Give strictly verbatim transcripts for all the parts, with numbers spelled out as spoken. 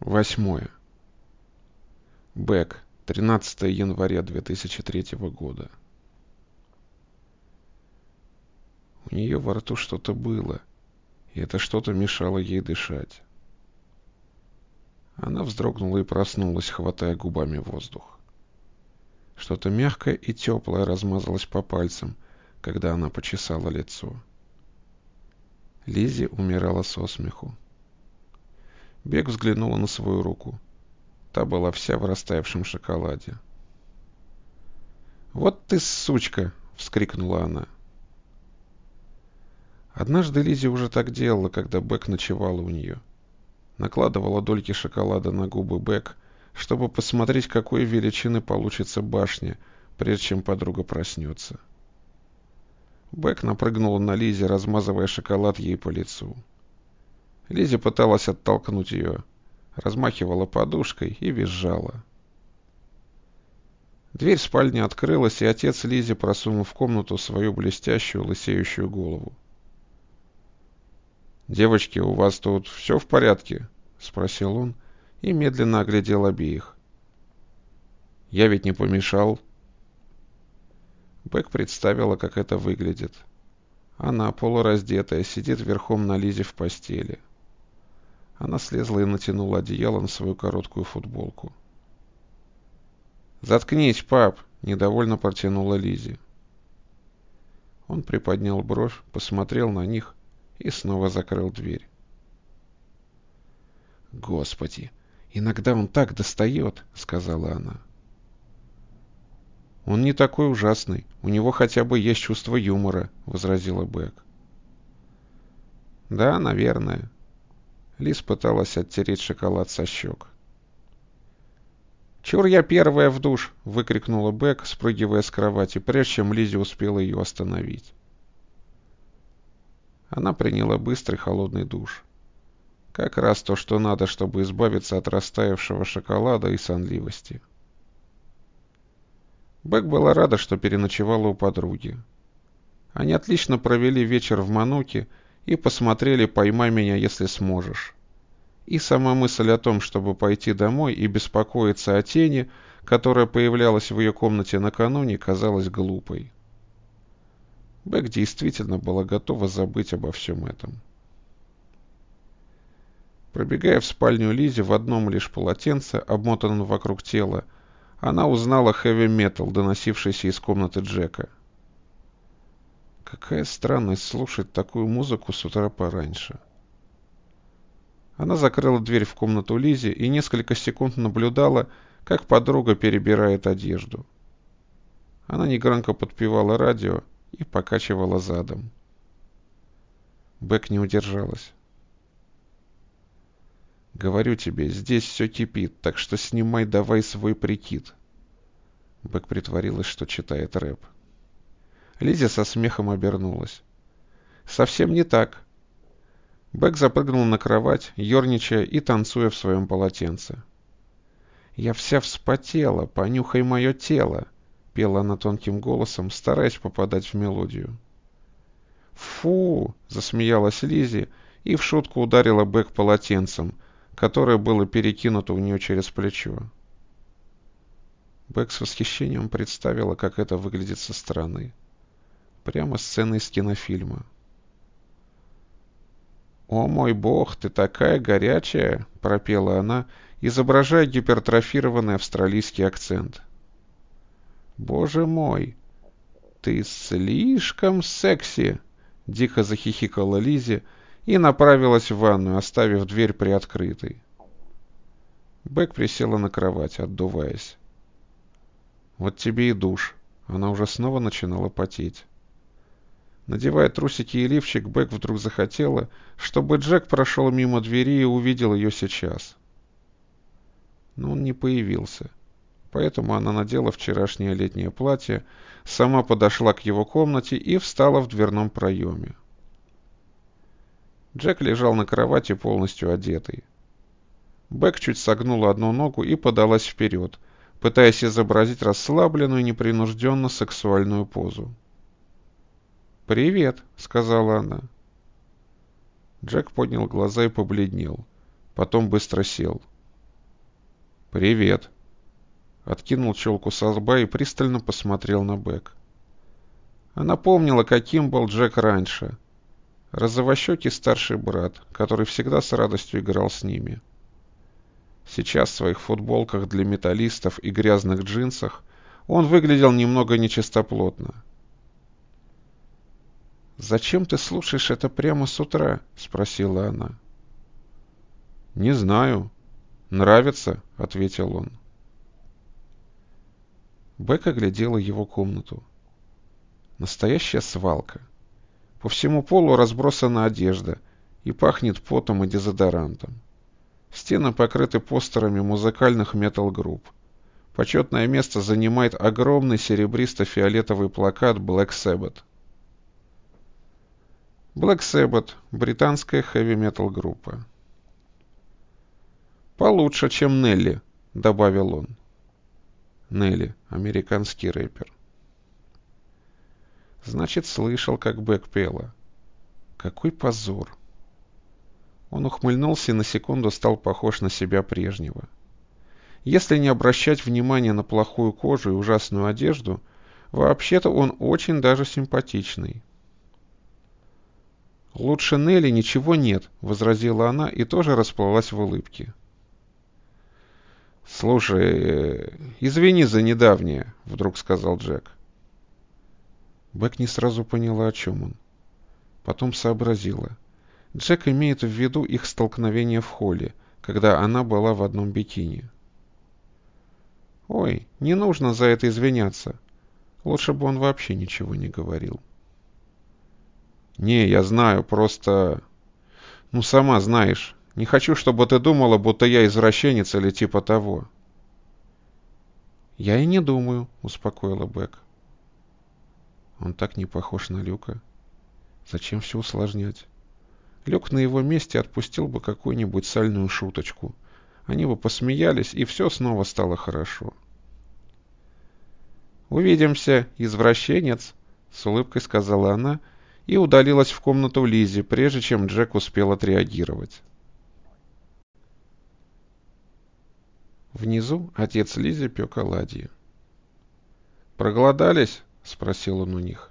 Восьмое. Бэк. тринадцатое января две тысячи третьего года. У нее во рту что-то было, и это что-то мешало ей дышать. Она вздрогнула и проснулась, хватая губами воздух. Что-то мягкое и теплое размазалось по пальцам, когда она почесала лицо. Лиззи умирала со смеху. Бек взглянула на свою руку. Та была вся в растаявшем шоколаде. «Вот ты сучка!» — вскрикнула она. Однажды Лиззи уже так делала, когда Бек ночевала у нее. Накладывала дольки шоколада на губы Бек, чтобы посмотреть, какой величины получится башня, прежде чем подруга проснется. Бек напрыгнула на Лиззи, размазывая шоколад ей по лицу. Лиззи пыталась оттолкнуть ее, размахивала подушкой и визжала. Дверь в спальне открылась, и отец Лиззи просунул в комнату свою блестящую лысеющую голову. «Девочки, у вас тут все в порядке?» — спросил он и медленно оглядел обеих. «Я ведь не помешал?» Бек представила, как это выглядит. Она, полураздетая, сидит верхом на Лизе в постели. Она слезла и натянула одеяло на свою короткую футболку. «Заткнись, пап!» — недовольно протянула Лиззи. Он приподнял бровь, посмотрел на них и снова закрыл дверь. «Господи, иногда он так достает!» — сказала она. «Он не такой ужасный. У него хотя бы есть чувство юмора», — возразила Бек. «Да, наверное». Лиз пыталась оттереть шоколад со щек. «Чур я первая в душ!» — выкрикнула Бек, спрыгивая с кровати, прежде чем Лиззи успела ее остановить. Она приняла быстрый холодный душ. Как раз то, что надо, чтобы избавиться от растаявшего шоколада и сонливости. Бек была рада, что переночевала у подруги. Они отлично провели вечер в Мануке и посмотрели «Поймай меня, если сможешь». И сама мысль о том, чтобы пойти домой и беспокоиться о тени, которая появлялась в ее комнате накануне, казалась глупой. Бек действительно была готова забыть обо всем этом. Пробегая в спальню Лиззи в одном лишь полотенце, обмотанном вокруг тела, она узнала хэви-метал, доносившийся из комнаты Джека. Какая странность слушать такую музыку с утра пораньше. Она закрыла дверь в комнату Лиззи и несколько секунд наблюдала, как подруга перебирает одежду. Она негромко подпевала радио и покачивала задом. Бек не удержалась. «Говорю тебе, здесь все кипит, так что снимай давай свой прикид». Бек притворилась, что читает рэп. Лиззи со смехом обернулась. «Совсем не так». Бек запрыгнул на кровать, ерничая и танцуя в своем полотенце. «Я вся вспотела, понюхай мое тело», — пела она тонким голосом, стараясь попадать в мелодию. «Фу!» — засмеялась Лиззи и в шутку ударила Бек полотенцем, которое было перекинуто у нее через плечо. Бек с восхищением представила, как это выглядит со стороны. Прямо сцена из кинофильма. «О мой бог, ты такая горячая!» — пропела она, изображая гипертрофированный австралийский акцент. «Боже мой, ты слишком секси!» — дико захихикала Лиззи и направилась в ванную, оставив дверь приоткрытой. Бек присела на кровать, отдуваясь. «Вот тебе и душ». Она уже снова начинала потеть. Надевая трусики и лифчик, Бек вдруг захотела, чтобы Джек прошел мимо двери и увидел ее сейчас. Но он не появился. Поэтому она надела вчерашнее летнее платье, сама подошла к его комнате и встала в дверном проеме. Джек лежал на кровати полностью одетый. Бек чуть согнула одну ногу и подалась вперед, пытаясь изобразить расслабленную, непринужденно сексуальную позу. «Привет», — сказала она. Джек поднял глаза и побледнел. Потом быстро сел. «Привет». Откинул челку со лба и пристально посмотрел на Бек. Она помнила, каким был Джек раньше. Розовощекий старший брат, который всегда с радостью играл с ними. Сейчас в своих футболках для металлистов и грязных джинсах он выглядел немного нечистоплотно. «Зачем ты слушаешь это прямо с утра?» — спросила она. «Не знаю. Нравится», — ответил он. Бек оглядела его комнату. Настоящая свалка. По всему полу разбросана одежда и пахнет потом и дезодорантом. Стены покрыты постерами музыкальных метал-групп. Почетное место занимает огромный серебристо-фиолетовый плакат Black Sabbath. Black Sabbath – британская хэви-метал группа. «Получше, чем Нелли», — добавил он. Нелли — американский рэпер. Значит, слышал, как Бек пела. Какой позор. Он ухмыльнулся и на секунду стал похож на себя прежнего. Если не обращать внимания на плохую кожу и ужасную одежду, вообще-то он очень даже симпатичный. «Лучше Нелли ничего нет», — возразила она и тоже расплылась в улыбке. «Слушай, извини за недавнее», — вдруг сказал Джек. Бек не сразу поняла, о чем он. Потом сообразила. Джек имеет в виду их столкновение в холле, когда она была в одном бикини. «Ой, не нужно за это извиняться. Лучше бы он вообще ничего не говорил». «Не, я знаю, просто... Ну, сама знаешь. Не хочу, чтобы ты думала, будто я извращенец или типа того». «Я и не думаю», — успокоила Бек. Он так не похож на Люка. Зачем все усложнять? Люк на его месте отпустил бы какую-нибудь сальную шуточку. Они бы посмеялись, и все снова стало хорошо. «Увидимся, извращенец», — с улыбкой сказала она и удалилась в комнату Лиззи, прежде чем Джек успел отреагировать. Внизу отец Лиззи пек оладьи. «Проголодались?» — спросил он у них.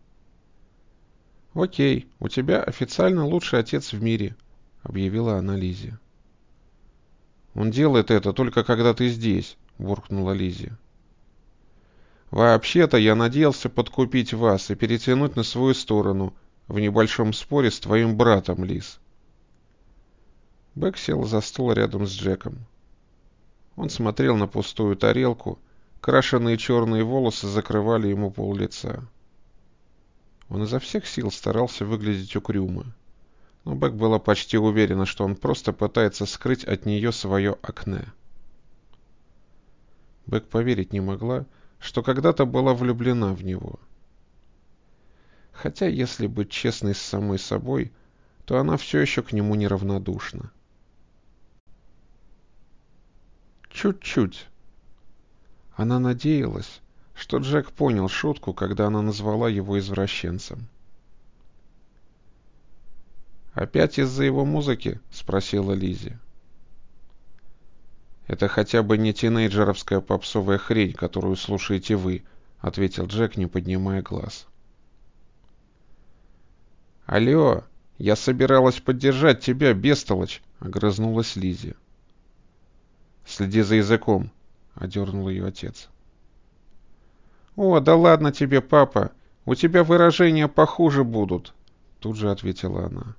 «Окей, у тебя официально лучший отец в мире», — объявила она Лиззи. «Он делает это только когда ты здесь», — буркнула Лиззи. «Вообще-то я надеялся подкупить вас и перетянуть на свою сторону в небольшом споре с твоим братом, Лиз». Бек сел за стол рядом с Джеком. Он смотрел на пустую тарелку, крашеные черные волосы закрывали ему пол-лица. Он изо всех сил старался выглядеть угрюмо, но Бек была почти уверена, что он просто пытается скрыть от нее свое акне. Бек поверить не могла, что когда-то была влюблена в него. Хотя, если быть честной с самой собой, то она все еще к нему неравнодушна. Чуть-чуть. Она надеялась, что Джек понял шутку, когда она назвала его извращенцем. «Опять из-за его музыки?» — спросила Лиззи. «Это хотя бы не тинейджеровская попсовая хрень, которую слушаете вы», — ответил Джек, не поднимая глаз. «Алло, я собиралась поддержать тебя, бестолочь», — огрызнулась Лиззи. «Следи за языком», — одернул ее отец. «О, да ладно тебе, папа, у тебя выражения похуже будут», — тут же ответила она.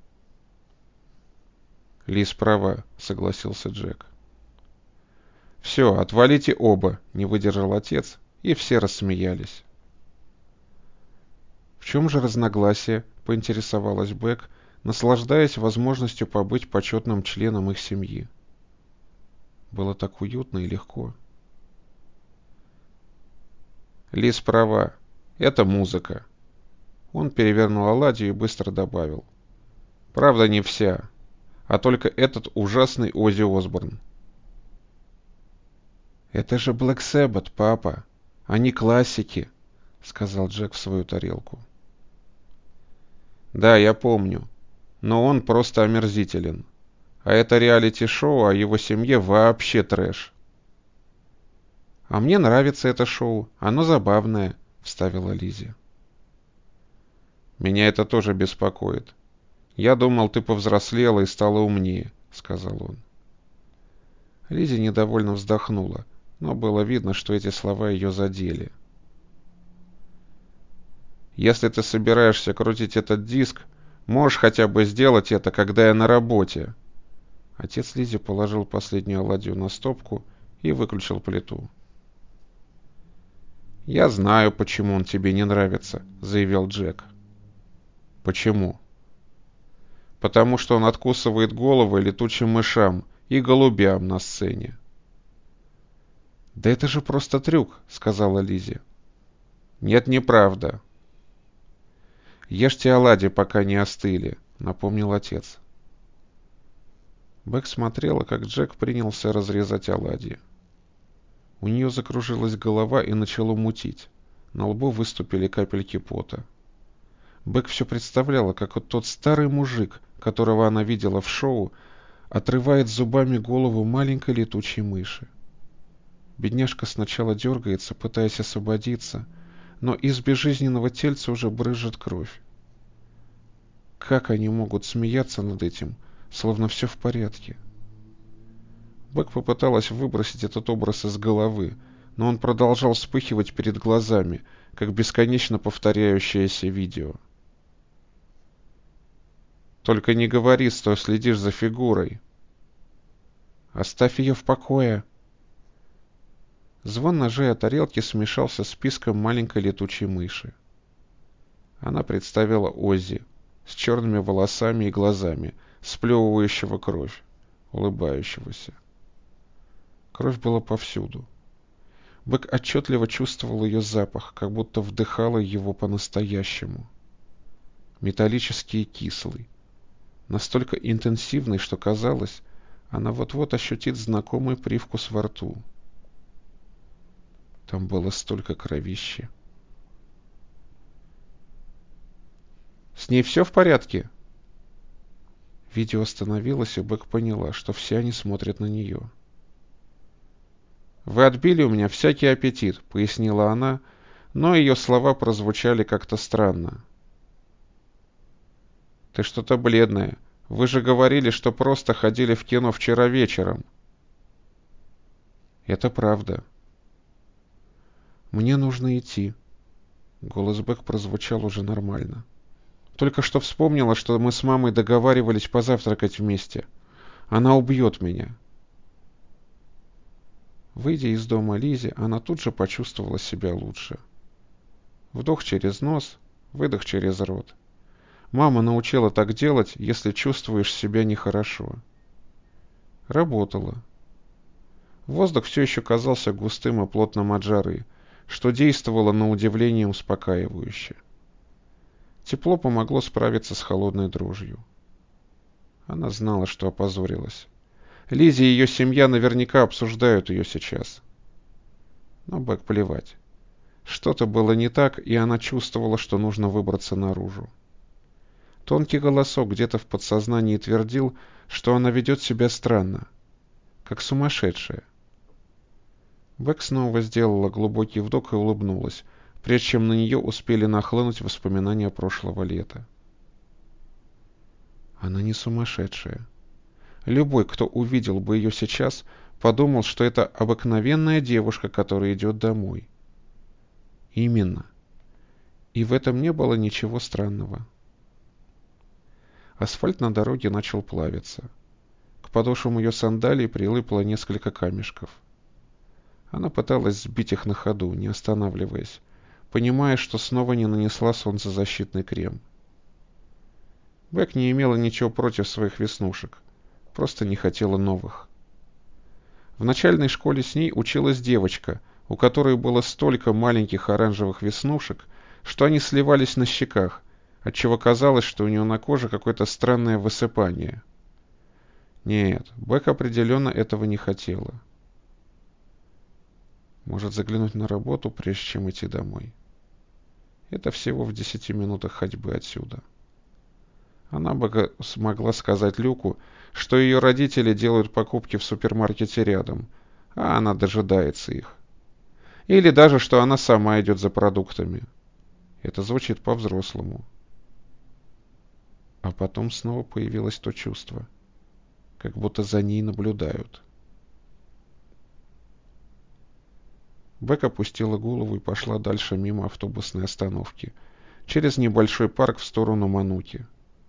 «Лиз права», — согласился Джек. «Все, отвалите оба», — не выдержал отец, и все рассмеялись. «В чем же разногласие?» — поинтересовалась Бек, наслаждаясь возможностью побыть почетным членом их семьи. Было так уютно и легко. «Лиз права. Это музыка». Он перевернул оладью и быстро добавил. «Правда, не вся, а только этот ужасный Оззи Осборн». «Это же Black Sabbath, папа. Они классики», — сказал Джек в свою тарелку. «Да, я помню. Но он просто омерзителен. А это реалити-шоу о его семье вообще трэш». «А мне нравится это шоу, оно забавное», — вставила Лиззи. «Меня это тоже беспокоит. Я думал, ты повзрослела и стала умнее», — сказал он. Лиззи недовольно вздохнула, но было видно, что эти слова ее задели. «Если ты собираешься крутить этот диск, можешь хотя бы сделать это, когда я на работе». Отец Лиззи положил последнюю оладью на стопку и выключил плиту. «Я знаю, почему он тебе не нравится», — заявил Джек. «Почему?» «Потому что он откусывает головы летучим мышам и голубям на сцене». «Да это же просто трюк», — сказала Лиззи. «Нет, неправда». «Ешьте оладьи, пока не остыли», — напомнил отец. Бэк смотрела, как Джек принялся разрезать оладьи. У нее закружилась голова и начало мутить. На лбу выступили капельки пота. Бэк все представляла, как вот тот старый мужик, которого она видела в шоу, отрывает зубами голову маленькой летучей мыши. Бедняжка сначала дергается, пытаясь освободиться, но из безжизненного тельца уже брызжет кровь. Как они могут смеяться над этим, словно все в порядке? Бэк попыталась выбросить этот образ из головы, но он продолжал вспыхивать перед глазами, как бесконечно повторяющееся видео. «Только не говори, что следишь за фигурой». «Оставь ее в покое». Звон ножей о тарелке смешался с писком маленькой летучей мыши. Она представила Оззи с черными волосами и глазами, сплевывающего кровь, улыбающегося. Кровь была повсюду. Бэк отчетливо чувствовал ее запах, как будто вдыхала его по-настоящему. Металлический и кислый. Настолько интенсивный, что казалось, она вот-вот ощутит знакомый привкус во рту. Там было столько кровищи. «С ней все в порядке?» Видео остановилось, и Бэк поняла, что все они смотрят на нее. «Вы отбили у меня всякий аппетит», — пояснила она, но ее слова прозвучали как-то странно. «Ты что-то бледная. Вы же говорили, что просто ходили в кино вчера вечером». «Это правда». «Мне нужно идти». Голос Бэк прозвучал уже нормально. «Только что вспомнила, что мы с мамой договаривались позавтракать вместе. Она убьет меня». Выйдя из дома Лиззи, она тут же почувствовала себя лучше. Вдох через нос, выдох через рот. Мама научила так делать, если чувствуешь себя нехорошо. Работало. Воздух все еще казался густым и плотным от жары, что действовало на удивление успокаивающе. Тепло помогло справиться с холодной дрожью. Она знала, что опозорилась. Лиззи и ее семья наверняка обсуждают ее сейчас. Но Бэк плевать. Что-то было не так, и она чувствовала, что нужно выбраться наружу. Тонкий голосок где-то в подсознании твердил, что она ведет себя странно, как сумасшедшая. Бэк снова сделала глубокий вдох и улыбнулась, прежде чем на нее успели нахлынуть воспоминания прошлого лета. Она не сумасшедшая. Любой, кто увидел бы ее сейчас, подумал, что это обыкновенная девушка, которая идет домой. Именно. И в этом не было ничего странного. Асфальт на дороге начал плавиться. К подошвам ее сандалий прилипло несколько камешков. Она пыталась сбить их на ходу, не останавливаясь, понимая, что снова не нанесла солнцезащитный крем. Бэк не имела ничего против своих веснушек, просто не хотела новых. В начальной школе с ней училась девочка, у которой было столько маленьких оранжевых веснушек, что они сливались на щеках, отчего казалось, что у нее на коже какое-то странное высыпание. Нет, Бэк определенно этого не хотела. Может заглянуть на работу, прежде чем идти домой. Это всего в десяти минутах ходьбы отсюда. Она бы смогла сказать Люку, что ее родители делают покупки в супермаркете рядом, а она дожидается их. Или даже, что она сама идет за продуктами. Это звучит по-взрослому. А потом снова появилось то чувство, как будто за ней наблюдают. Бек опустила голову и пошла дальше мимо автобусной остановки, через небольшой парк в сторону Мануки.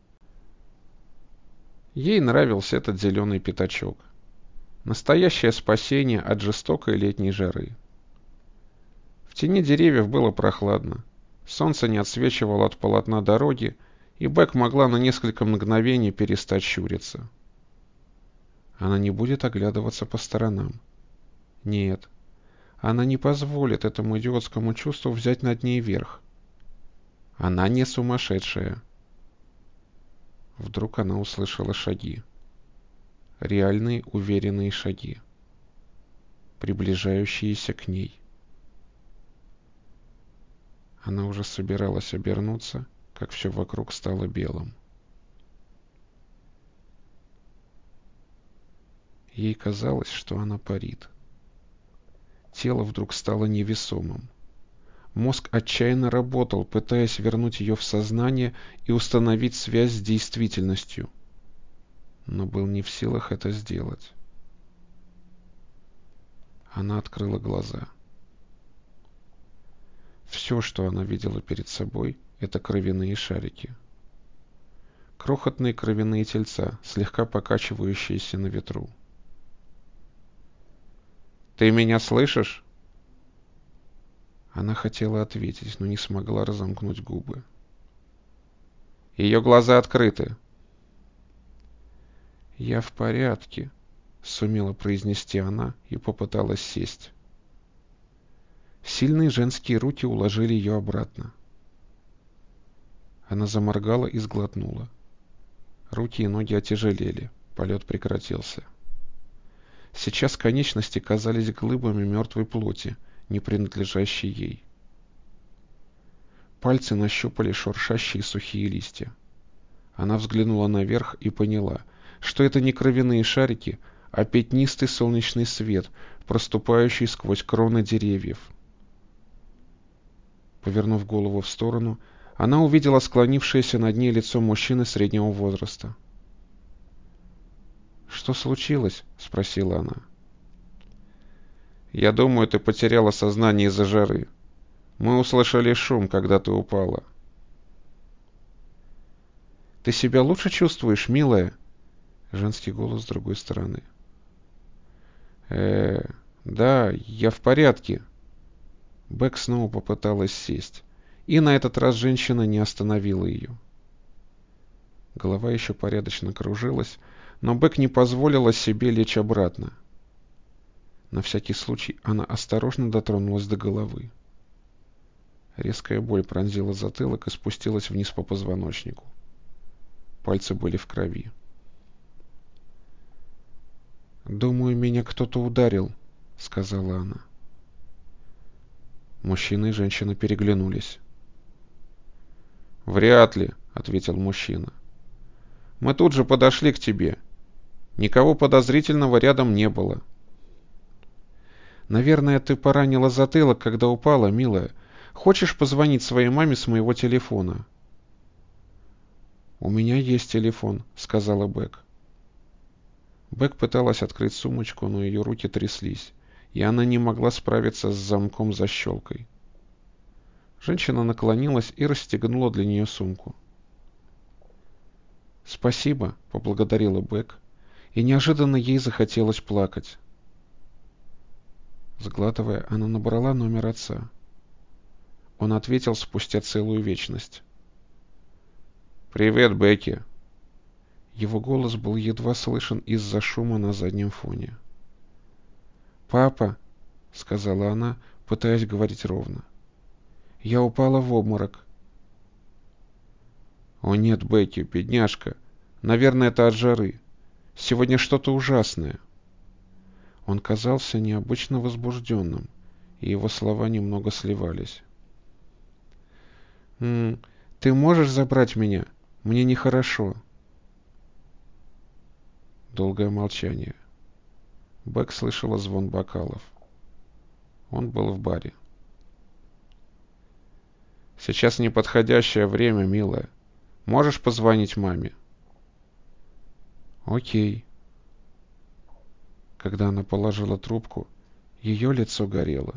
Ей нравился этот зеленый пятачок. Настоящее спасение от жестокой летней жары. В тени деревьев было прохладно. Солнце не отсвечивало от полотна дороги, и Бек могла на несколько мгновений перестать щуриться. Она не будет оглядываться по сторонам. Нет, она не позволит этому идиотскому чувству взять над ней верх. Она не сумасшедшая. Вдруг она услышала шаги. Реальные, уверенные шаги, приближающиеся к ней. Она уже собиралась обернуться, как все вокруг стало белым. Ей казалось, что она парит. Тело вдруг стало невесомым. Мозг отчаянно работал, пытаясь вернуть ее в сознание и установить связь с действительностью, но был не в силах это сделать. Она открыла глаза. Все, что она видела перед собой, это кровяные шарики. Крохотные кровяные тельца, слегка покачивающиеся на ветру. «Ты меня слышишь?» Она хотела ответить, но не смогла разомкнуть губы. Ее глаза открыты. «Я в порядке», — сумела произнести она и попыталась сесть. Сильные женские руки уложили ее обратно. Она заморгала и сглотнула. Руки и ноги отяжелели, полет прекратился. Сейчас конечности казались глыбами мертвой плоти, не принадлежащей ей. Пальцы нащупали шуршащие сухие листья. Она взглянула наверх и поняла, что это не кровяные шарики, а пятнистый солнечный свет, проступающий сквозь кроны деревьев. Повернув голову в сторону, она увидела склонившееся над ней лицо мужчины среднего возраста. «Что случилось?» — спросила она. «Я думаю, ты потеряла сознание из-за жары. Мы услышали шум, когда ты упала». «Ты себя лучше чувствуешь, милая?» Женский голос с другой стороны. э да, я в порядке». Бек снова попыталась сесть, и на этот раз женщина не остановила ее. Голова еще порядочно кружилась, но Бек не позволила себе лечь обратно. На всякий случай она осторожно дотронулась до головы. Резкая боль пронзила затылок и спустилась вниз по позвоночнику. Пальцы были в крови. «Думаю, меня кто-то ударил», — сказала она. Мужчина и женщина переглянулись. «Вряд ли», — ответил мужчина. «Мы тут же подошли к тебе. Никого подозрительного рядом не было». «Наверное, ты поранила затылок, когда упала, милая. Хочешь позвонить своей маме с моего телефона?» «У меня есть телефон», — сказала Бек. Бек пыталась открыть сумочку, но ее руки тряслись, и она не могла справиться с замком-защелкой. Женщина наклонилась и расстегнула для нее сумку. «Спасибо», — поблагодарила Бек, и неожиданно ей захотелось плакать. Сглатывая, она набрала номер отца. Он ответил спустя целую вечность. «Привет, Бекки». Его голос был едва слышен из-за шума на заднем фоне. «Папа», — сказала она, пытаясь говорить ровно, — «я упала в обморок». «О нет, Бекки, бедняжка. Наверное, это от жары. Сегодня что-то ужасное». Он казался необычно возбужденным, и его слова немного сливались. «М-м, ты можешь забрать меня? Мне нехорошо». Долгое молчание. Бек слышала звон бокалов. Он был в баре. «Сейчас неподходящее время, милая. Можешь позвонить маме?» «Окей». Когда она положила трубку, ее лицо горело.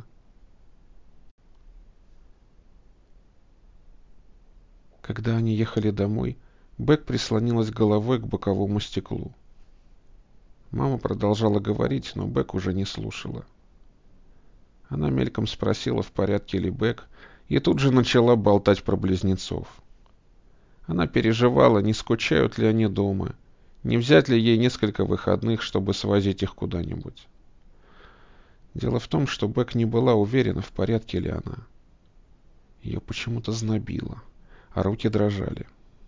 Когда они ехали домой, Бек прислонилась головой к боковому стеклу. Мама продолжала говорить, но Бек уже не слушала. Она мельком спросила, в порядке ли Бек, и тут же начала болтать про близнецов. Она переживала, не скучают ли они дома, не взять ли ей несколько выходных, чтобы свозить их куда-нибудь. Дело в том, что Бек не была уверена, в порядке ли она. Ее почему-то знобило, а руки дрожали.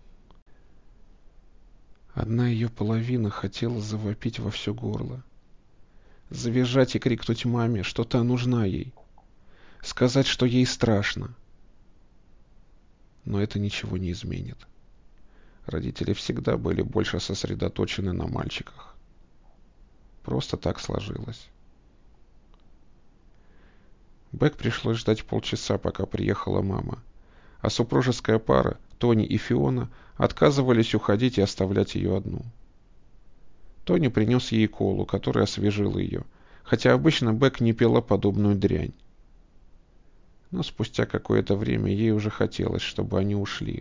Одна ее половина хотела завопить во все горло. Завизжать и крикнуть маме, что та нужна ей. Сказать, что ей страшно. Но это ничего не изменит. Родители всегда были больше сосредоточены на мальчиках. Просто так сложилось. Бек пришлось ждать полчаса, пока приехала мама, а супружеская пара, Тони и Фиона, отказывались уходить и оставлять ее одну. Тони принес ей колу, которая освежила ее, хотя обычно Бек не пила подобную дрянь. Но спустя какое-то время ей уже хотелось, чтобы они ушли.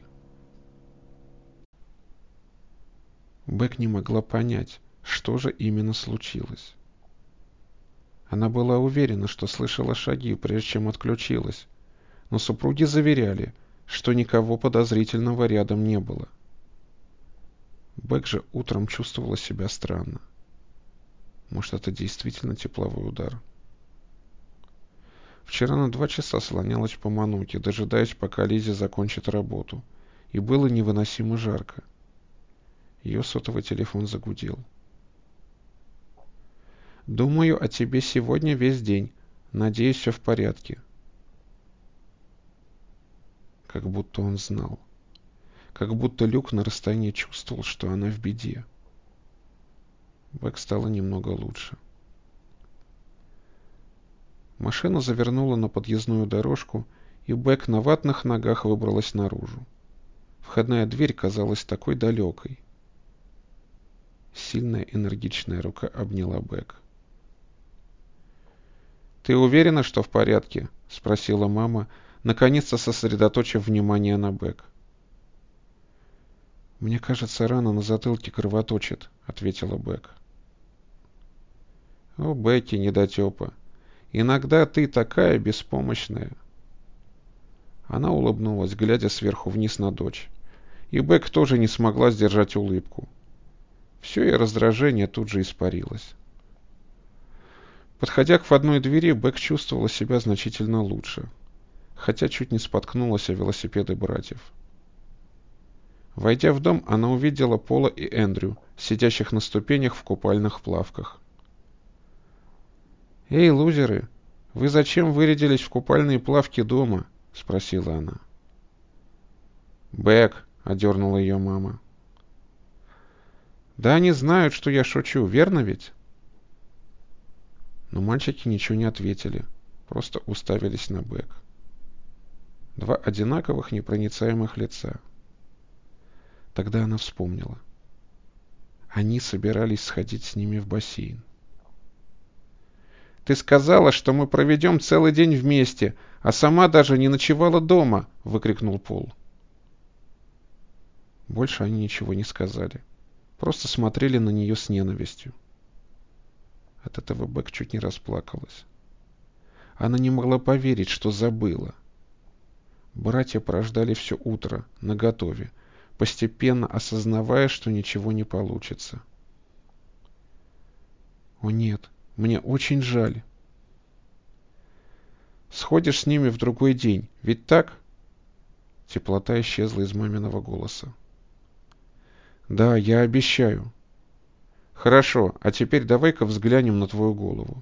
Бек не могла понять, что же именно случилось. Она была уверена, что слышала шаги, прежде чем отключилась, но супруги заверяли, что никого подозрительного рядом не было. Бек же утром чувствовала себя странно. Может, это действительно тепловой удар? Вчера на два часа слонялась по Мануке, дожидаясь, пока Лиззи закончит работу, и было невыносимо жарко. Ее сотовый телефон загудел. «Думаю о тебе сегодня весь день. Надеюсь, все в порядке». Как будто он знал. Как будто Люк на расстоянии чувствовал, что она в беде. Бек стало немного лучше. Машина завернула на подъездную дорожку, и Бек на ватных ногах выбралась наружу. Входная дверь казалась такой далекой. Сильная энергичная рука обняла Бек. «Ты уверена, что в порядке?» — спросила мама, наконец-то сосредоточив внимание на Бек. «Мне кажется, рана на затылке кровоточит», — ответила Бек. «О, Бекки, недотепа, иногда ты такая беспомощная». Она улыбнулась, глядя сверху вниз на дочь, и Бек тоже не смогла сдержать улыбку. Все ее раздражение тут же испарилось. Подходя к входной двери, Бек чувствовала себя значительно лучше, хотя чуть не споткнулась о велосипеды братьев. Войдя в дом, она увидела Пола и Эндрю, сидящих на ступенях в купальных плавках. «Эй, лузеры, вы зачем вырядились в купальные плавки дома?» — спросила она. «Бек», — одернула ее мама. «Да они знают, что я шучу, верно ведь?» Но мальчики ничего не ответили, просто уставились на Бек. Два одинаковых непроницаемых лица. Тогда она вспомнила. Они собирались сходить с ними в бассейн. «Ты сказала, что мы проведем целый день вместе, а сама даже не ночевала дома!» — выкрикнул Пол. Больше они ничего не сказали. Просто смотрели на нее с ненавистью. От этого Бек чуть не расплакалась. Она не могла поверить, что забыла. Братья прождали все утро, наготове, постепенно осознавая, что ничего не получится. «О нет, мне очень жаль». «Сходишь с ними в другой день, ведь так?» Теплота исчезла из маминого голоса. «Да, я обещаю». «Хорошо, а теперь давай-ка взглянем на твою голову».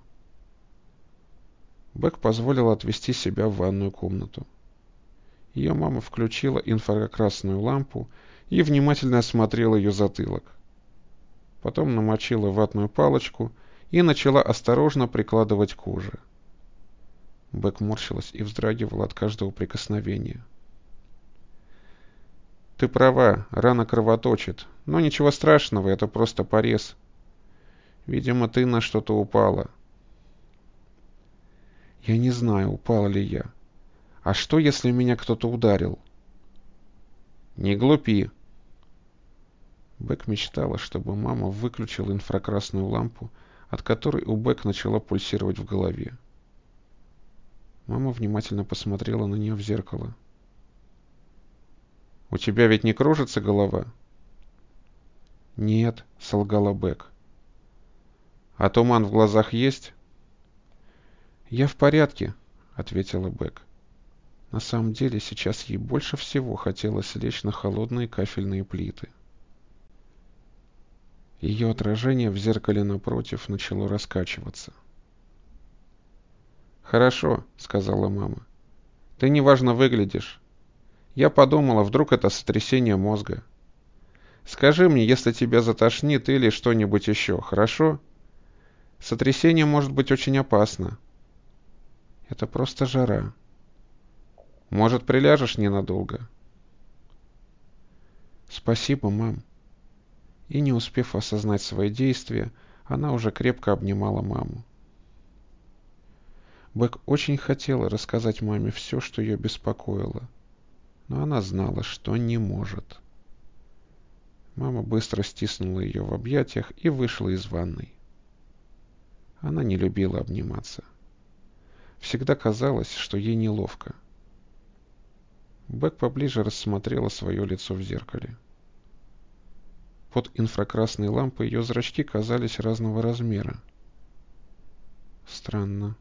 Бек позволила отвести себя в ванную комнату. Ее мама включила инфракрасную лампу и внимательно осмотрела ее затылок. Потом намочила ватную палочку и начала осторожно прикладывать к коже. Бэк морщилась и вздрагивала от каждого прикосновения. «Ты права, рана кровоточит. Но ничего страшного, это просто порез. Видимо, ты на что-то упала». «Я не знаю, упала ли я. А что, если меня кто-то ударил?» «Не глупи». Бэк мечтала, чтобы мама выключила инфракрасную лампу, от которой у Бэк начала пульсировать в голове. Мама внимательно посмотрела на нее в зеркало. «У тебя ведь не кружится голова?» «Нет», — солгала Бэк. «А туман в глазах есть?» «Я в порядке», — ответила Бэк. На самом деле сейчас ей больше всего хотелось лечь на холодные кафельные плиты. Ее отражение в зеркале напротив начало раскачиваться. «Хорошо», — сказала мама. «Ты неважно выглядишь. Я подумала, вдруг это сотрясение мозга. Скажи мне, если тебя затошнит или что-нибудь еще, хорошо? Сотрясение может быть очень опасно». «Это просто жара». «Может, приляжешь ненадолго?» «Спасибо, мам». И, не успев осознать свои действия, она уже крепко обнимала маму. Бэк очень хотела рассказать маме все, что ее беспокоило, но она знала, что не может. Мама быстро стиснула ее в объятиях и вышла из ванной. Она не любила обниматься. Всегда казалось, что ей неловко. Бэк поближе рассмотрела свое лицо в зеркале. Под инфракрасной лампой ее зрачки казались разного размера. Странно.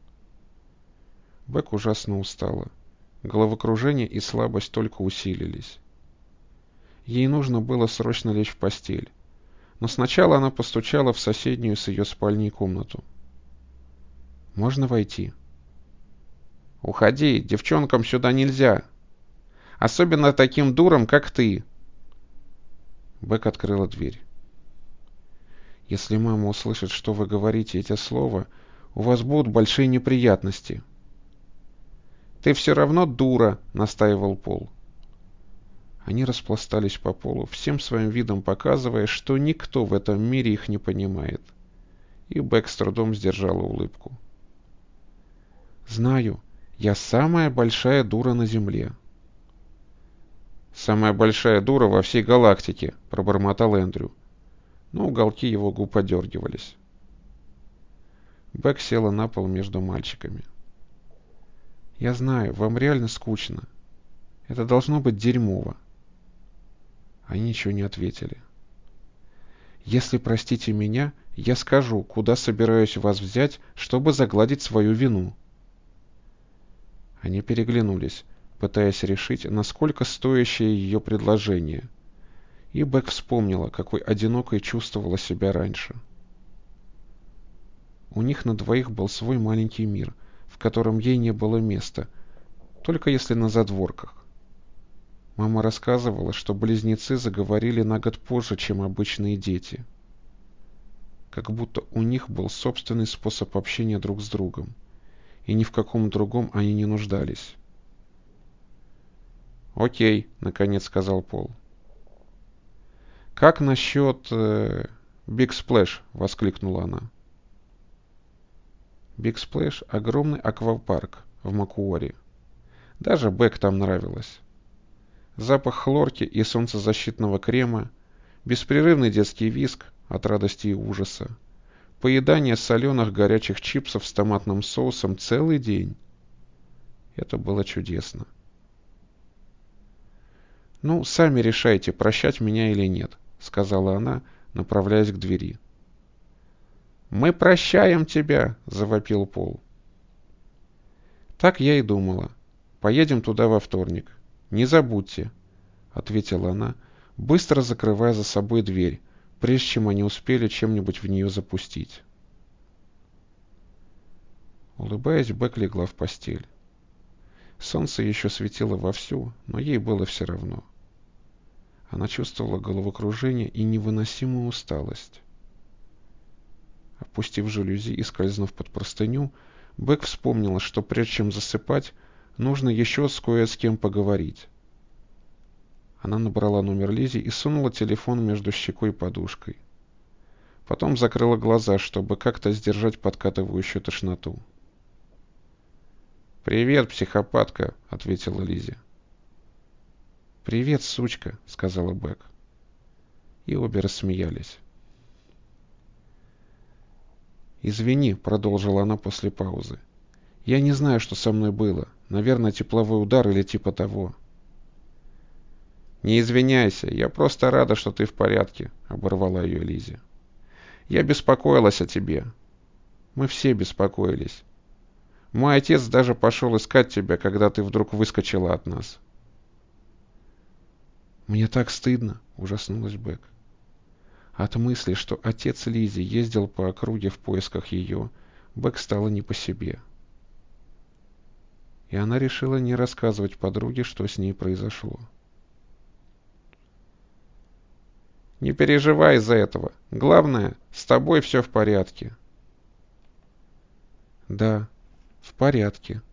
Бэк ужасно устала. Головокружение и слабость только усилились. Ей нужно было срочно лечь в постель. Но сначала она постучала в соседнюю с ее спальней комнату. «Можно войти?» «Уходи, девчонкам сюда нельзя. Особенно таким дурам, как ты». Бэк открыла дверь. «Если мама услышит, что вы говорите эти слова, у вас будут большие неприятности». «Ты все равно дура», — настаивал Пол. Они распластались по полу, всем своим видом показывая, что никто в этом мире их не понимает. И Бэк с трудом сдержала улыбку. «Знаю, я самая большая дура на Земле». «Самая большая дура во всей галактике», — пробормотал Эндрю. Но уголки его губ подергивались. Бэк села на пол между мальчиками. «Я знаю, вам реально скучно. Это должно быть дерьмово». Они ничего не ответили. «Если простите меня, я скажу, куда собираюсь вас взять, чтобы загладить свою вину». Они переглянулись, пытаясь решить, насколько стоящее ее предложение. И Бэк вспомнила, какой одинокой чувствовала себя раньше. У них на двоих был свой маленький мир, в котором ей не было места, только если на задворках. Мама рассказывала, что близнецы заговорили на год позже, чем обычные дети. Как будто у них был собственный способ общения друг с другом, и ни в каком другом они не нуждались. «Окей», — наконец сказал Пол. «Как насчет... Э, Биг Сплэш?» — воскликнула она. Биг Сплэш — огромный аквапарк в Макуоре. Даже Бэк там нравилось. Запах хлорки и солнцезащитного крема, беспрерывный детский визг от радости и ужаса, поедание соленых горячих чипсов с томатным соусом целый день. Это было чудесно. «Ну, сами решайте, прощать меня или нет», — сказала она, направляясь к двери. «Мы прощаем тебя!» — завопил Пол. «Так я и думала. Поедем туда во вторник. Не забудьте», — ответила она, быстро закрывая за собой дверь, прежде чем они успели чем-нибудь в нее запустить. Улыбаясь, Бэк легла в постель. Солнце еще светило вовсю, но ей было все равно. Она чувствовала головокружение и невыносимую усталость. Опустив жалюзи и скользнув под простыню, Бэк вспомнила, что прежде чем засыпать, нужно еще с кое с кем поговорить. Она набрала номер Лизи и сунула телефон между щекой и подушкой. Потом закрыла глаза, чтобы как-то сдержать подкатывающую тошноту. «Привет, психопатка», — ответила Лизи. «Привет, сучка», — сказала Бэк. И обе рассмеялись. «Извини», — продолжила она после паузы. «Я не знаю, что со мной было. Наверное, тепловой удар или типа того». «Не извиняйся, я просто рада, что ты в порядке», — оборвала ее Лизи. «Я беспокоилась о тебе. Мы все беспокоились. Мой отец даже пошел искать тебя, когда ты вдруг выскочила от нас». «Мне так стыдно», — ужаснулась Бэк. От мысли, что отец Лизи ездил по округе в поисках ее, Бэк стало не по себе. И она решила не рассказывать подруге, что с ней произошло. «Не переживай из-за этого. Главное, с тобой все в порядке». «Да, в порядке»,